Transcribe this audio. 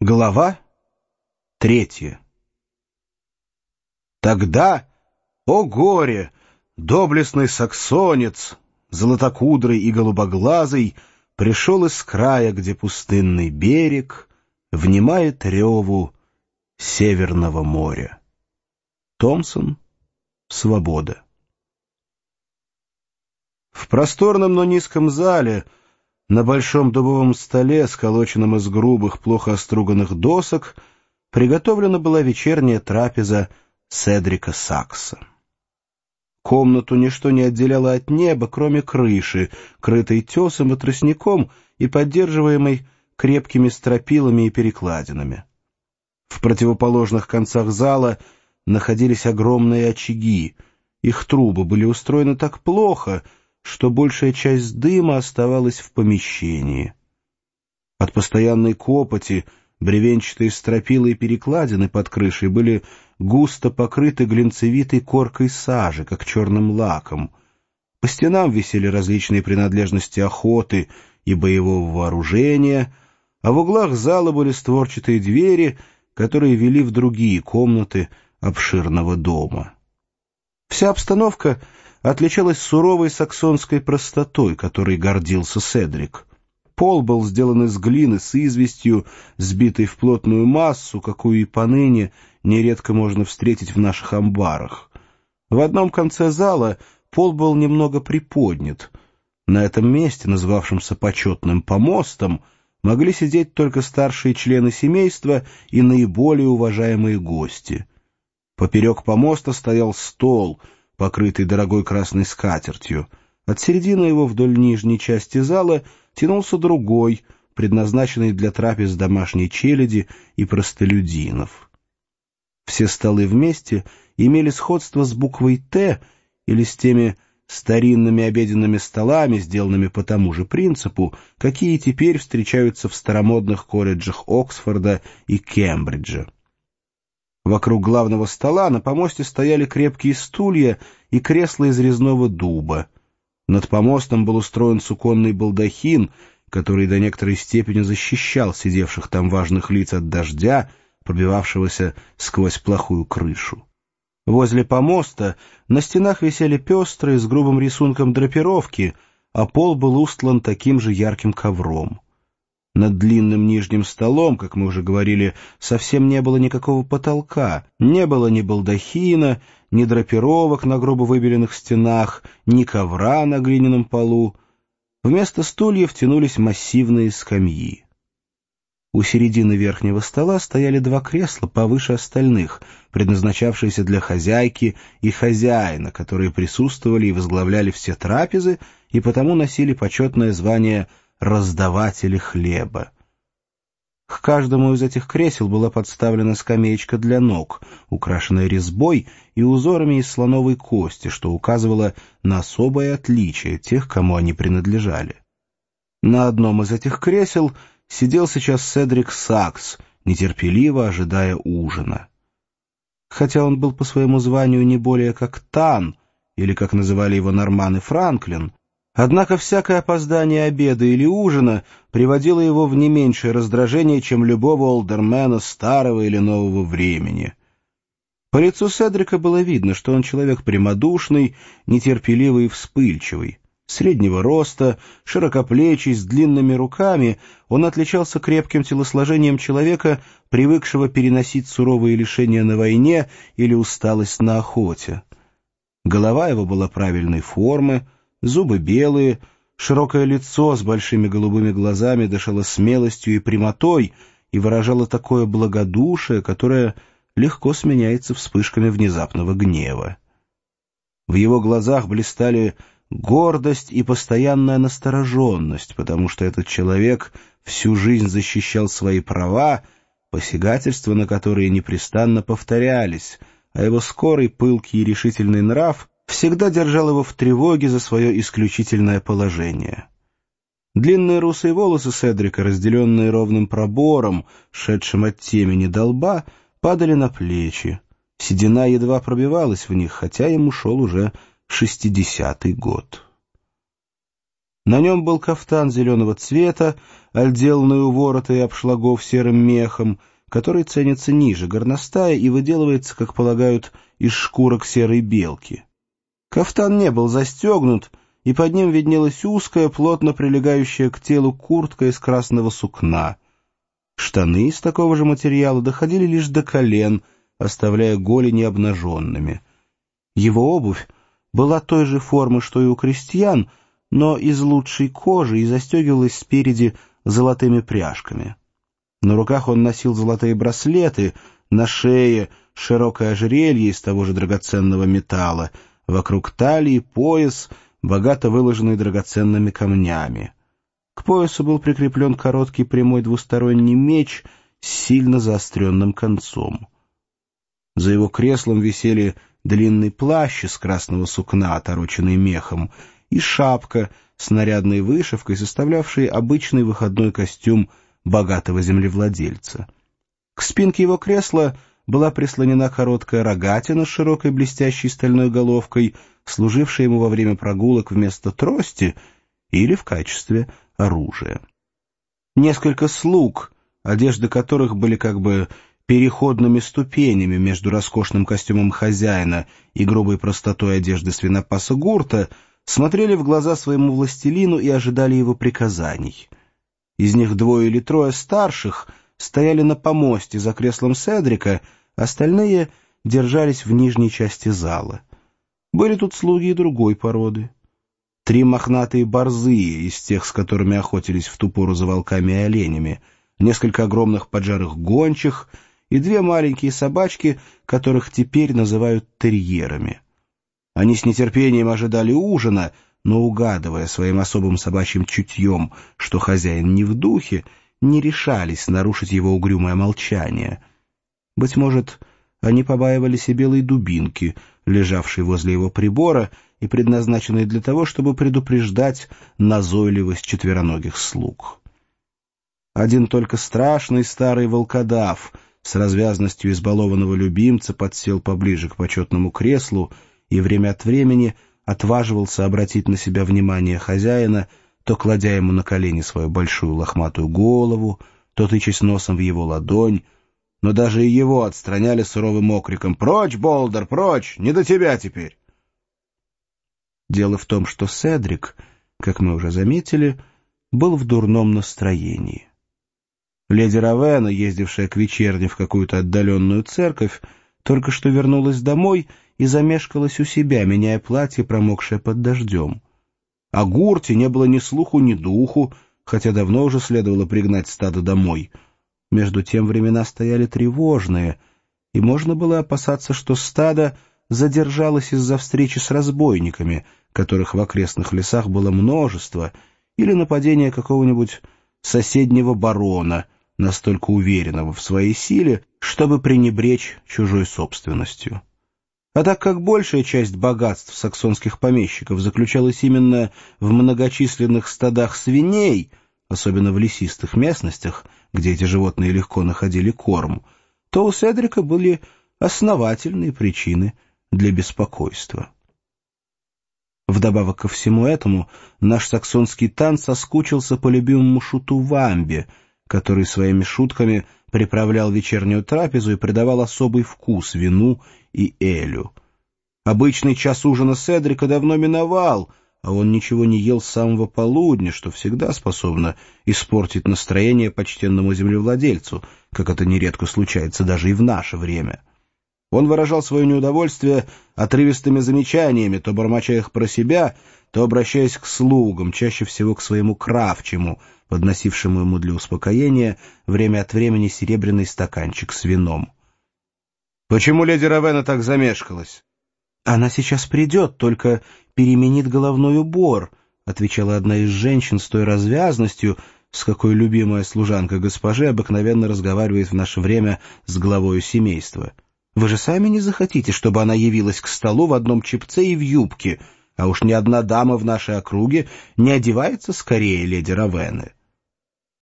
Глава 3. Тогда, о горе, доблестный саксонец, золотокудрый и голубоглазый, пришел из края, где пустынный берег внимает реву Северного моря. Томсон. Свобода. В просторном, но низком зале, на большом дубовом столе, сколоченном из грубых, плохо оструганных досок, приготовлена была вечерняя трапеза Седрика Сакса. Комнату ничто не отделяло от неба, кроме крыши, крытой тесом и тростником и поддерживаемой крепкими стропилами и перекладинами. В противоположных концах зала находились огромные очаги. Их трубы были устроены так плохо, что большая часть дыма оставалась в помещении. От постоянной копоти бревенчатые стропила и перекладины под крышей были густо покрыты глинцевитой коркой сажи, как черным лаком. По стенам висели различные принадлежности охоты и боевого вооружения, а в углах зала были створчатые двери, которые вели в другие комнаты обширного дома. Вся обстановка отличалась суровой саксонской простотой, которой гордился Седрик. Пол был сделан из глины с известью, сбитой в плотную массу, какую и поныне нередко можно встретить в наших амбарах. В одном конце зала пол был немного приподнят. На этом месте, называвшемся почетным помостом, могли сидеть только старшие члены семейства и наиболее уважаемые гости. Поперек помоста стоял стол, покрытый дорогой красной скатертью. От середины его вдоль нижней части зала тянулся другой, предназначенный для трапез домашней челяди и простолюдинов. Все столы вместе имели сходство с буквой «Т» или с теми старинными обеденными столами, сделанными по тому же принципу, какие теперь встречаются в старомодных колледжах Оксфорда и Кембриджа. Вокруг главного стола на помосте стояли крепкие стулья и кресла из резного дуба. Над помостом был устроен суконный балдахин, который до некоторой степени защищал сидевших там важных лиц от дождя, пробивавшегося сквозь плохую крышу. Возле помоста на стенах висели пестрые с грубым рисунком драпировки, а пол был устлан таким же ярким ковром. Над длинным нижним столом, как мы уже говорили, совсем не было никакого потолка, не было ни балдахина, ни драпировок на грубо выбеленных стенах, ни ковра на глиняном полу. Вместо стульев тянулись массивные скамьи. У середины верхнего стола стояли два кресла повыше остальных, предназначавшиеся для хозяйки и хозяина, которые присутствовали и возглавляли все трапезы и потому носили почетное звание раздаватели хлеба. К каждому из этих кресел была подставлена скамеечка для ног, украшенная резьбой и узорами из слоновой кости, что указывало на особое отличие тех, кому они принадлежали. На одном из этих кресел сидел сейчас Седрик Сакс, нетерпеливо ожидая ужина. Хотя он был по своему званию не более как Тан, или, как называли его норманы, Франклин, однако всякое опоздание обеда или ужина приводило его в не меньшее раздражение, чем любого олдермена старого или нового времени. По лицу Седрика было видно, что он человек прямодушный, нетерпеливый и вспыльчивый. Среднего роста, широкоплечий, с длинными руками, он отличался крепким телосложением человека, привыкшего переносить суровые лишения на войне или усталость на охоте. Голова его была правильной формы, зубы белые, широкое лицо с большими голубыми глазами дышало смелостью и прямотой и выражало такое благодушие, которое легко сменяется вспышками внезапного гнева. В его глазах блистали гордость и постоянная настороженность, потому что этот человек всю жизнь защищал свои права, посягательства на которые непрестанно повторялись, а его скорый, пылкий и решительный нрав всегда держал его в тревоге за свое исключительное положение. Длинные русые волосы Седрика, разделенные ровным пробором, шедшим от темени до лба, падали на плечи. Седина едва пробивалась в них, хотя ему шел уже 60-й год. На нем был кафтан зеленого цвета, отделанный у ворота и обшлагов серым мехом, который ценится ниже горностая и выделывается, как полагают, из шкурок серой белки. Кафтан не был застегнут, и под ним виднелась узкая, плотно прилегающая к телу куртка из красного сукна. Штаны из такого же материала доходили лишь до колен, оставляя голени обнаженными. Его обувь была той же формы, что и у крестьян, но из лучшей кожи и застегивалась спереди золотыми пряжками. На руках он носил золотые браслеты, на шее широкое ожерелье из того же драгоценного металла, вокруг талии пояс, богато выложенный драгоценными камнями. К поясу был прикреплен короткий прямой двусторонний меч с сильно заостренным концом. За его креслом висели длинный плащ из красного сукна, отороченный мехом, и шапка с нарядной вышивкой, составлявшей обычный выходной костюм богатого землевладельца. К спинке его кресла была прислонена короткая рогатина с широкой блестящей стальной головкой, служившая ему во время прогулок вместо трости или в качестве оружия. Несколько слуг, одежды которых были как бы переходными ступенями между роскошным костюмом хозяина и грубой простотой одежды свинопаса Гурта, смотрели в глаза своему властелину и ожидали его приказаний. Из них 2 или 3 старших стояли на помосте за креслом Седрика, остальные держались в нижней части зала. Были тут слуги и другой породы. 3 мохнатые борзые, из тех, с которыми охотились в ту пору за волками и оленями, несколько огромных поджарых гончих и 2 маленькие собачки, которых теперь называют терьерами. Они с нетерпением ожидали ужина, но, угадывая своим особым собачьим чутьем, что хозяин не в духе, не решались нарушить его угрюмое молчание. Быть может, они побаивались и белой дубинки, лежавшей возле его прибора и предназначенной для того, чтобы предупреждать назойливость четвероногих слуг. Один только страшный старый волкодав с развязностью избалованного любимца подсел поближе к почетному креслу и время от времени отваживался обратить на себя внимание хозяина, то кладя ему на колени свою большую лохматую голову, то тычась носом в его ладонь, но даже и его отстраняли суровым окриком: «Прочь, Болдер, прочь! Не до тебя теперь!» Дело в том, что Седрик, как мы уже заметили, был в дурном настроении. Леди Равена, ездившая к вечерне в какую-то отдаленную церковь, только что вернулась домой и замешкалась у себя, меняя платье, промокшее под дождем. О Гурте не было ни слуху, ни духу, хотя давно уже следовало пригнать стадо домой. Между тем времена стояли тревожные, и можно было опасаться, что стадо задержалось из-за встречи с разбойниками, которых в окрестных лесах было множество, или нападения какого-нибудь соседнего барона, настолько уверенного в своей силе, чтобы пренебречь чужой собственностью. А так как большая часть богатств саксонских помещиков заключалась именно в многочисленных стадах свиней, особенно в лесистых местностях, где эти животные легко находили корм, то у Седрика были основательные причины для беспокойства. Вдобавок ко всему этому, наш саксонский тан соскучился по любимому шуту Вамбе, который своими шутками приправлял вечернюю трапезу и придавал особый вкус вину и элю. Обычный час ужина Седрика давно миновал, а он ничего не ел с самого полудня, что всегда способно испортить настроение почтенному землевладельцу, как это нередко случается даже и в наше время. Он выражал свое неудовольствие отрывистыми замечаниями, то бормоча их про себя, то обращаясь к слугам, чаще всего к своему кравчему, подносившему ему для успокоения время от времени серебряный стаканчик с вином. «Почему леди Равена так замешкалась?» «Она сейчас придет, только переменит головной убор», — отвечала одна из женщин с той развязностью, с какой любимая служанка госпожи обыкновенно разговаривает в наше время с главою семейства. «Вы же сами не захотите, чтобы она явилась к столу в одном чепце и в юбке, а уж ни одна дама в нашей округе не одевается скорее леди Равены».